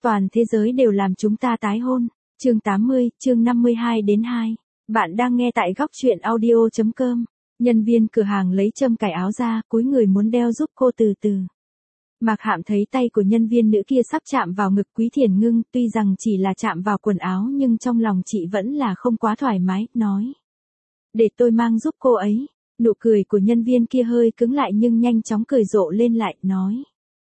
Toàn thế giới đều làm chúng ta tái hôn. Chương 80, chương 52-2. Bạn đang nghe tại góc truyện audio.com. Nhân viên cửa hàng lấy châm cài áo ra, cúi người muốn đeo giúp cô từ từ. Mạc Hạm thấy tay của nhân viên nữ kia sắp chạm vào ngực Quý Thiền Ngưng, tuy rằng chỉ là chạm vào quần áo nhưng trong lòng chị vẫn là không quá thoải mái, nói. Để tôi mang giúp cô ấy. Nụ cười của nhân viên kia hơi cứng lại nhưng nhanh chóng cười rộ lên lại, nói.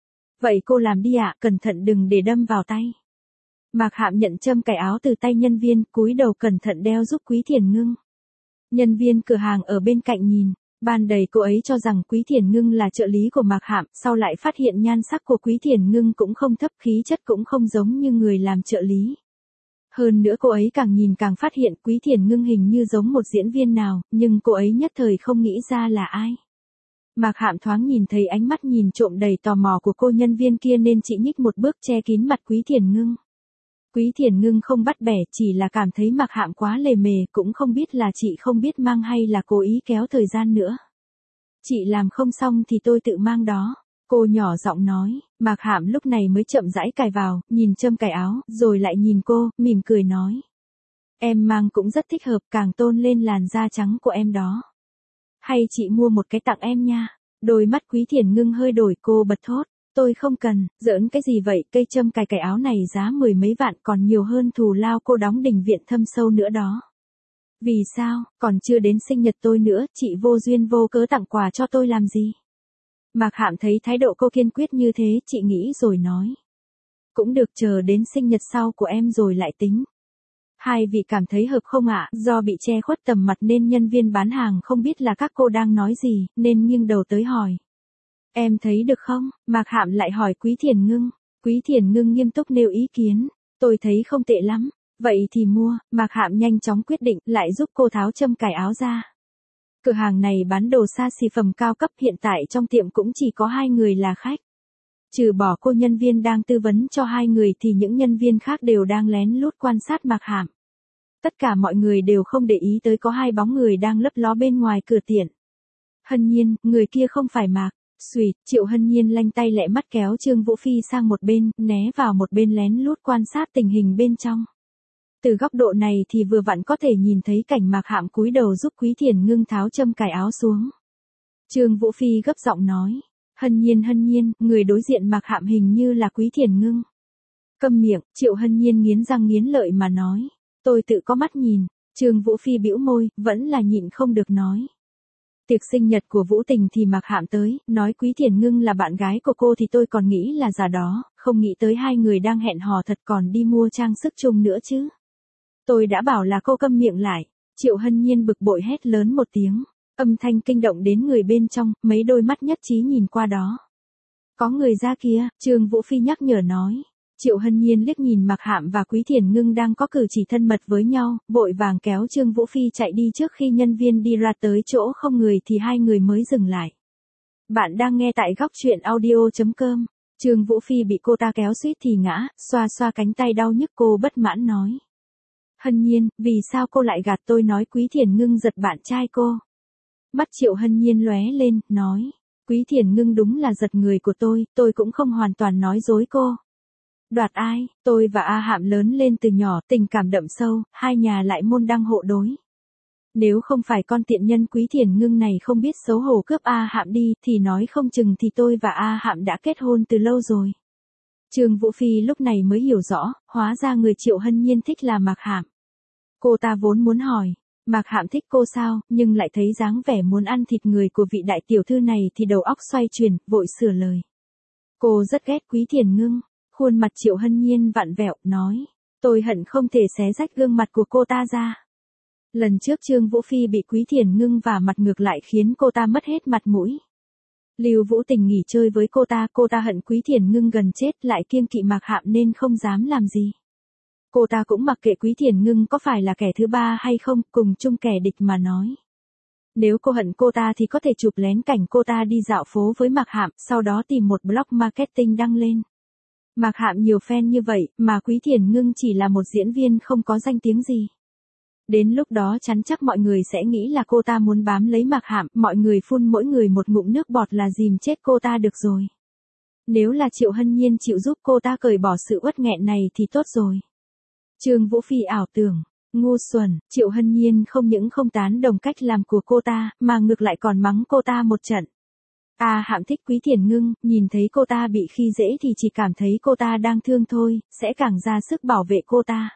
Vậy cô làm đi ạ, cẩn thận đừng để đâm vào tay. Mạc Hạm nhận châm cài áo từ tay nhân viên, cúi đầu cẩn thận đeo giúp Quý Thiền Ngưng. Nhân viên cửa hàng ở bên cạnh nhìn, ban đầy cô ấy cho rằng Quý Thiền Ngưng là trợ lý của Mạc Hạm, sau lại phát hiện nhan sắc của Quý Thiền Ngưng cũng không thấp, khí chất cũng không giống như người làm trợ lý. Hơn nữa cô ấy càng nhìn càng phát hiện Quý Thiền Ngưng hình như giống một diễn viên nào, nhưng cô ấy nhất thời không nghĩ ra là ai. Mạc Hạm thoáng nhìn thấy ánh mắt nhìn trộm đầy tò mò của cô nhân viên kia nên chị nhích một bước che kín mặt Quý Thiền Ngưng. Quý Thiền Ngưng không bắt bẻ, chỉ là cảm thấy Mạc Hạm quá lề mề, cũng không biết là chị không biết mang hay là cố ý kéo thời gian nữa. Chị làm không xong thì tôi tự mang đó. Cô nhỏ giọng nói. Mạc Hạm lúc này mới chậm rãi cài vào, nhìn châm cài áo, rồi lại nhìn cô, mỉm cười nói. Em mang cũng rất thích hợp, càng tôn lên làn da trắng của em đó. Hay chị mua một cái tặng em nha. Đôi mắt Quý Thiền Ngưng hơi đổi, cô bật thốt. Tôi không cần, giỡn cái gì vậy, cây châm cài cài áo này giá mười mấy vạn, còn nhiều hơn thù lao cô đóng đình viện thâm sâu nữa đó. Vì sao, còn chưa đến sinh nhật tôi nữa, chị vô duyên vô cớ tặng quà cho tôi làm gì? Mạc Hạm thấy thái độ cô kiên quyết như thế, chị nghĩ rồi nói. Cũng được, chờ đến sinh nhật sau của em rồi lại tính. Hai vị cảm thấy hợp không ạ? Do bị che khuất tầm mặt nên nhân viên bán hàng không biết là các cô đang nói gì, nên nghiêng đầu tới hỏi. Em thấy được không? Mạc Hạm lại hỏi Quý Thiền Ngưng. Quý Thiền Ngưng nghiêm túc nêu ý kiến. Tôi thấy không tệ lắm. Vậy thì mua. Mạc Hạm nhanh chóng quyết định, lại giúp cô tháo châm cài áo ra. Cửa hàng này bán đồ xa xỉ phẩm cao cấp, hiện tại trong tiệm cũng chỉ có 2 người là khách. Trừ bỏ cô nhân viên đang tư vấn cho 2 người thì những nhân viên khác đều đang lén lút quan sát Mạc Hạm. Tất cả mọi người đều không để ý tới có 2 bóng người đang lấp ló bên ngoài cửa tiệm. Hân Nhiên, người kia không phải Mạc. Xuỵt, Triệu Hân Nhiên lanh tay lẹ mắt kéo Trương Vũ Phi sang một bên, né vào một bên lén lút quan sát tình hình bên trong. Từ góc độ này thì vừa vặn có thể nhìn thấy cảnh Mạc Hạm cúi đầu giúp Quý Thiền Ngưng tháo châm cài áo xuống. Trương Vũ Phi gấp giọng nói. Hân Nhiên, người đối diện Mạc Hạm hình như là Quý Thiền Ngưng. Câm miệng, Triệu Hân Nhiên nghiến răng nghiến lợi mà nói. Tôi tự có mắt nhìn. Trương Vũ Phi bĩu môi, vẫn là nhịn không được nói. Tiệc sinh nhật của Vũ Tình thì Mạc Hạm tới, nói Quý Thiền Ngưng là bạn gái của cô thì tôi còn nghĩ là giả đó, không nghĩ tới 2 người đang hẹn hò thật còn đi mua trang sức chung nữa chứ. Tôi đã bảo là cô câm miệng lại. Triệu Hân Nhiên bực bội hét lớn một tiếng, âm thanh kinh động đến người bên trong, mấy đôi mắt nhất trí nhìn qua đó. Có người ra kia, Trương Vũ Phi nhắc nhở nói. Triệu Hân Nhiên liếc nhìn Mạc Hạm và Quý Thiền Ngưng đang có cử chỉ thân mật với nhau, vội vàng kéo Trương Vũ Phi chạy đi trước khi nhân viên đi ra tới chỗ không người thì 2 người mới dừng lại. Bạn đang nghe tại góc truyện audio.com. Trương Vũ Phi bị cô ta kéo suýt thì ngã, xoa xoa cánh tay đau nhức, cô bất mãn nói. Hân Nhiên, vì sao cô lại gạt tôi nói Quý Thiền Ngưng giật bạn trai cô? Mắt Triệu Hân Nhiên lóe lên, nói. Quý Thiền Ngưng đúng là giật người của tôi cũng không hoàn toàn nói dối cô. Đoạt ai, tôi và A Hạm lớn lên từ nhỏ, tình cảm đậm sâu, 2 nhà lại môn đăng hộ đối. Nếu không phải con tiện nhân Quý Thiền Ngưng này không biết xấu hổ cướp A Hạm đi thì nói không chừng thì tôi và A Hạm đã kết hôn từ lâu rồi. Trương Vũ Phi lúc này mới hiểu rõ, hóa ra người Triệu Hân Nhiên thích là Mạc Hạm. Cô ta vốn muốn hỏi, Mạc Hạm thích cô sao, nhưng lại thấy dáng vẻ muốn ăn thịt người của vị đại tiểu thư này thì đầu óc xoay chuyển, vội sửa lời. Cô rất ghét Quý Thiền Ngưng. Khuôn mặt Triệu Hân Nhiên vặn vẹo, nói. Tôi hận không thể xé rách gương mặt của cô ta ra. Lần trước Trương Vũ Phi bị Quý Thiền Ngưng vả mặt ngược lại khiến cô ta mất hết mặt mũi. Lưu Vũ Tình nghỉ chơi với cô ta hận Quý Thiền Ngưng gần chết, lại kiêng kỵ Mạc Hạm nên không dám làm gì. Cô ta cũng mặc kệ Quý Thiền Ngưng có phải là kẻ thứ ba hay không, cùng chung kẻ địch mà nói. Nếu cô hận cô ta thì có thể chụp lén cảnh cô ta đi dạo phố với Mạc Hạm, sau đó tìm một blog marketing đăng lên. Mạc Hạm nhiều fan như vậy, mà Quý Thiền Ngưng chỉ là một diễn viên không có danh tiếng gì. Đến lúc đó chắn chắc mọi người sẽ nghĩ là cô ta muốn bám lấy Mạc Hạm, mọi người phun mỗi người một ngụm nước bọt là dìm chết cô ta được rồi. Nếu là Triệu Hân Nhiên chịu giúp cô ta cởi bỏ sự uất nghẹn này thì tốt rồi. Trương Vũ Phi ảo tưởng, ngu xuẩn, Triệu Hân Nhiên không những không tán đồng cách làm của cô ta, mà ngược lại còn mắng cô ta một trận. Hạm thích Quý Thiền Ngưng, nhìn thấy cô ta bị khi dễ thì chỉ cảm thấy cô ta đang thương thôi, sẽ càng ra sức bảo vệ cô ta.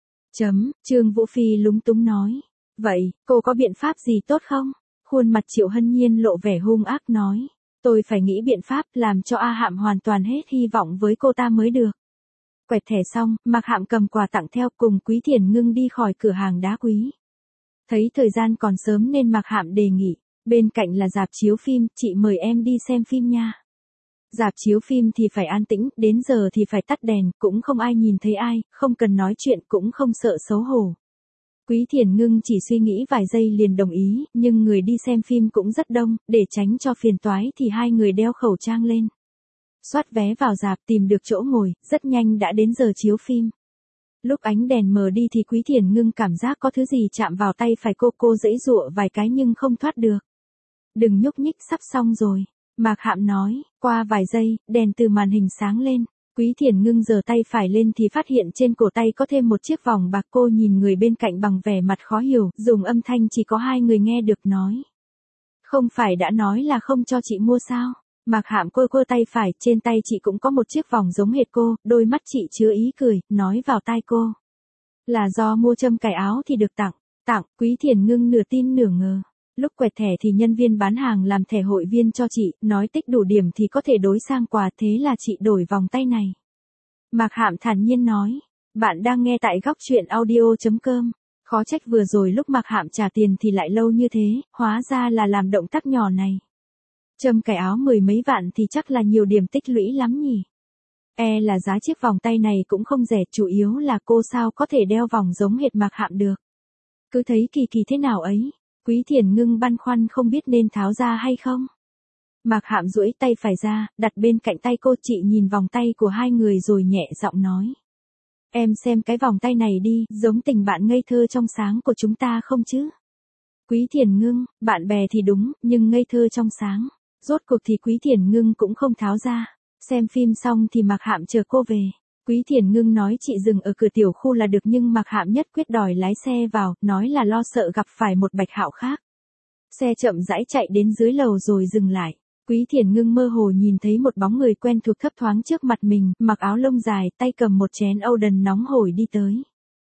Trương Vũ Phi lúng túng nói. Vậy, cô có biện pháp gì tốt không? Khuôn mặt Triệu Hân Nhiên lộ vẻ hung ác nói. Tôi phải nghĩ biện pháp làm cho Hạm hoàn toàn hết hy vọng với cô ta mới được. Quẹt thẻ xong, Mạc Hạm cầm quà tặng theo cùng Quý Thiền Ngưng đi khỏi cửa hàng đá quý. Thấy thời gian còn sớm nên Mạc Hạm đề nghị, bên cạnh là rạp chiếu phim, chị mời em đi xem phim nha. Rạp chiếu phim thì phải an tĩnh, đến giờ thì phải tắt đèn, cũng không ai nhìn thấy ai, không cần nói chuyện cũng không sợ xấu hổ. Quý Thiền Ngưng chỉ suy nghĩ vài giây liền đồng ý, nhưng người đi xem phim cũng rất đông, để tránh cho phiền toái thì hai người đeo khẩu trang lên. Soát vé vào rạp tìm được chỗ ngồi, rất nhanh đã đến giờ chiếu phim. Lúc ánh đèn mờ đi thì Quý Thiền Ngưng cảm giác có thứ gì chạm vào tay phải cô giãy giụa vài cái nhưng không thoát được. Đừng nhúc nhích, sắp xong rồi. Mạc Hạm nói, qua vài giây, đèn từ màn hình sáng lên. Quý Thiền Ngưng giơ tay phải lên thì phát hiện trên cổ tay có thêm một chiếc vòng bạc. Cô nhìn người bên cạnh bằng vẻ mặt khó hiểu, dùng âm thanh chỉ có hai người nghe được nói. Không phải đã nói là không cho chị mua sao? Mạc Hạm cô tay phải, trên tay chị cũng có một chiếc vòng giống hệt cô, đôi mắt chị chứa ý cười, nói vào tai cô. Là do mua châm cài áo thì được tặng. Quý Thiền Ngưng nửa tin nửa ngờ. Lúc quẹt thẻ thì nhân viên bán hàng làm thẻ hội viên cho chị, nói tích đủ điểm thì có thể đối sang quà, thế là chị đổi vòng tay này. Mạc Hạm thản nhiên nói, bạn đang nghe tại góc truyện audio.com. Khó trách vừa rồi lúc Mạc Hạm trả tiền thì lại lâu như thế, hóa ra là làm động tác nhỏ này. Châm cài áo 10 mấy vạn thì chắc là nhiều điểm tích lũy lắm nhỉ. Là giá chiếc vòng tay này cũng không rẻ, chủ yếu là cô sao có thể đeo vòng giống hệt Mạc Hạm được. Cứ thấy kỳ kỳ thế nào ấy. Quý Thiền Ngưng băn khoăn không biết nên tháo ra hay không. Mạc Hạm duỗi tay phải ra, đặt bên cạnh tay cô, chị nhìn vòng tay của hai người rồi nhẹ giọng nói. Em xem cái vòng tay này đi, giống tình bạn ngây thơ trong sáng của chúng ta không chứ? Quý Thiền Ngưng, bạn bè thì đúng, nhưng ngây thơ trong sáng. Rốt cuộc thì Quý Thiền Ngưng cũng không tháo ra. Xem phim xong thì Mạc Hạm chờ cô về. Quý Thiền Ngưng nói chị dừng ở cửa tiểu khu là được nhưng Mạc Hạm nhất quyết đòi lái xe vào, nói là lo sợ gặp phải một Bạch Hạo khác. Xe chậm rãi chạy đến dưới lầu rồi dừng lại. Quý Thiền Ngưng mơ hồ nhìn thấy một bóng người quen thuộc thấp thoáng trước mặt mình, mặc áo lông dài, tay cầm một chén Oden nóng hổi đi tới.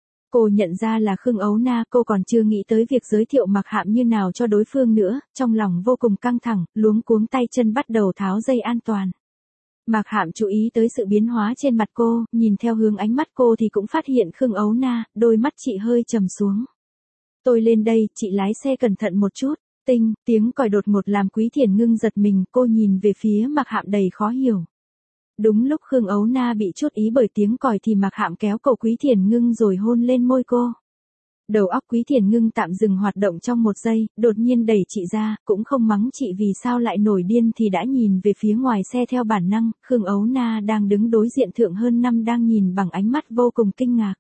Cô nhận ra là Khương Ấu Na, cô còn chưa nghĩ tới việc giới thiệu Mạc Hạm như nào cho đối phương nữa, trong lòng vô cùng căng thẳng, luống cuống tay chân bắt đầu tháo dây an toàn. Mạc Hạm chú ý tới sự biến hóa trên mặt cô, nhìn theo hướng ánh mắt cô thì cũng phát hiện Khương Ấu Na, đôi mắt chị hơi trầm xuống. Tôi lên đây, chị lái xe cẩn thận một chút. Tiếng còi đột ngột làm Quý Thiền Ngưng giật mình, cô nhìn về phía Mạc Hạm đầy khó hiểu. Đúng lúc Khương Ấu Na bị chút ý bởi tiếng còi thì Mạc Hạm kéo cổ Quý Thiền Ngưng rồi hôn lên môi cô. Đầu óc Quý Thiền Ngưng tạm dừng hoạt động trong một giây, đột nhiên đẩy chị ra, cũng không mắng chị vì sao lại nổi điên thì đã nhìn về phía ngoài xe theo bản năng, Khương Ấu Na đang đứng đối diện Thượng Hơn Năm đang nhìn bằng ánh mắt vô cùng kinh ngạc.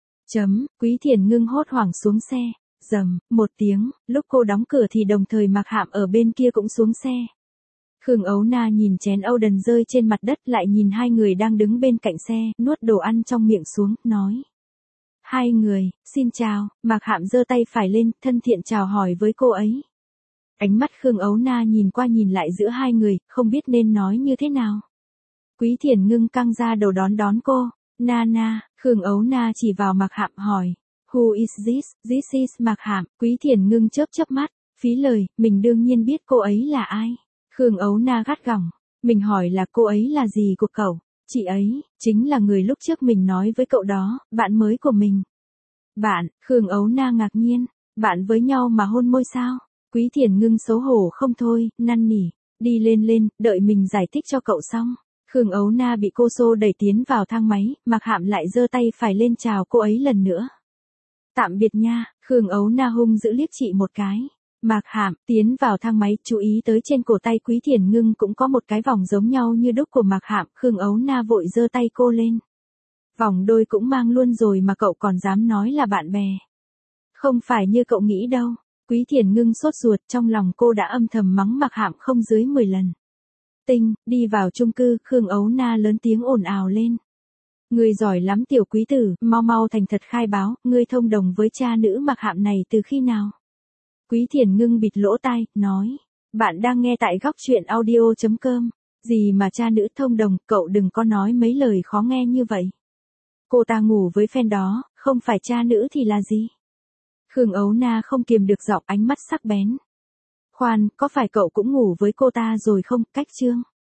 Quý Thiền Ngưng hốt hoảng xuống xe. Rầm, một tiếng, lúc cô đóng cửa thì đồng thời Mạc Hạm ở bên kia cũng xuống xe. Khương Ấu Na nhìn chén Oden rơi trên mặt đất lại nhìn hai người đang đứng bên cạnh xe, nuốt đồ ăn trong miệng xuống, nói. Hai người, xin chào, Mạc Hạm giơ tay phải lên, thân thiện chào hỏi với cô ấy. Ánh mắt Khương Ấu Na nhìn qua nhìn lại giữa hai người, không biết nên nói như thế nào. Quý Thiền Ngưng căng ra đầu đón cô, Na, Khương Ấu Na chỉ vào Mạc Hạm hỏi. Who is this? This is Mạc Hạm. Quý Thiền Ngưng chớp mắt, phí lời, mình đương nhiên biết cô ấy là ai. Khương Ấu Na gắt gỏng, mình hỏi là cô ấy là gì của cậu? Chị ấy, chính là người lúc trước mình nói với cậu đó, bạn mới của mình. Bạn, Khương Ấu Na ngạc nhiên, bạn với nhau mà hôn môi sao? Quý Thiền Ngưng xấu hổ không thôi, năn nỉ, đi lên, đợi mình giải thích cho cậu xong. Khương Ấu Na bị cô xô đẩy tiến vào thang máy, Mạc Hạm lại giơ tay phải lên chào cô ấy lần nữa. Tạm biệt nha, Khương Ấu Na hung dữ liếc chị một cái. Mạc Hạm tiến vào thang máy, chú ý tới trên cổ tay Quý Thiền Ngưng cũng có một cái vòng giống nhau như đúc của Mạc Hạm, Khương Ấu Na vội giơ tay cô lên. Vòng đôi cũng mang luôn rồi mà cậu còn dám nói là bạn bè. Không phải như cậu nghĩ đâu. Quý Thiền Ngưng sốt ruột, trong lòng cô đã âm thầm mắng Mạc Hạm không dưới 10 lần. Tinh, đi vào chung cư, Khương Ấu Na lớn tiếng ồn ào lên. Ngươi giỏi lắm tiểu quý tử, mau mau thành thật khai báo, ngươi thông đồng với cha nữ mặc hạm này từ khi nào? Quý Thiền ngưng bịt lỗ tai, nói. Bạn đang nghe tại góc chuyện audio.com. Gì mà cha nữ thông đồng, cậu đừng có nói mấy lời khó nghe như vậy. Cô ta ngủ với fan đó, không phải cha nữ thì là gì? Khương Ấu Na không kiềm được giọng, ánh mắt sắc bén. Khoan, có phải cậu cũng ngủ với cô ta rồi không? Cách chương.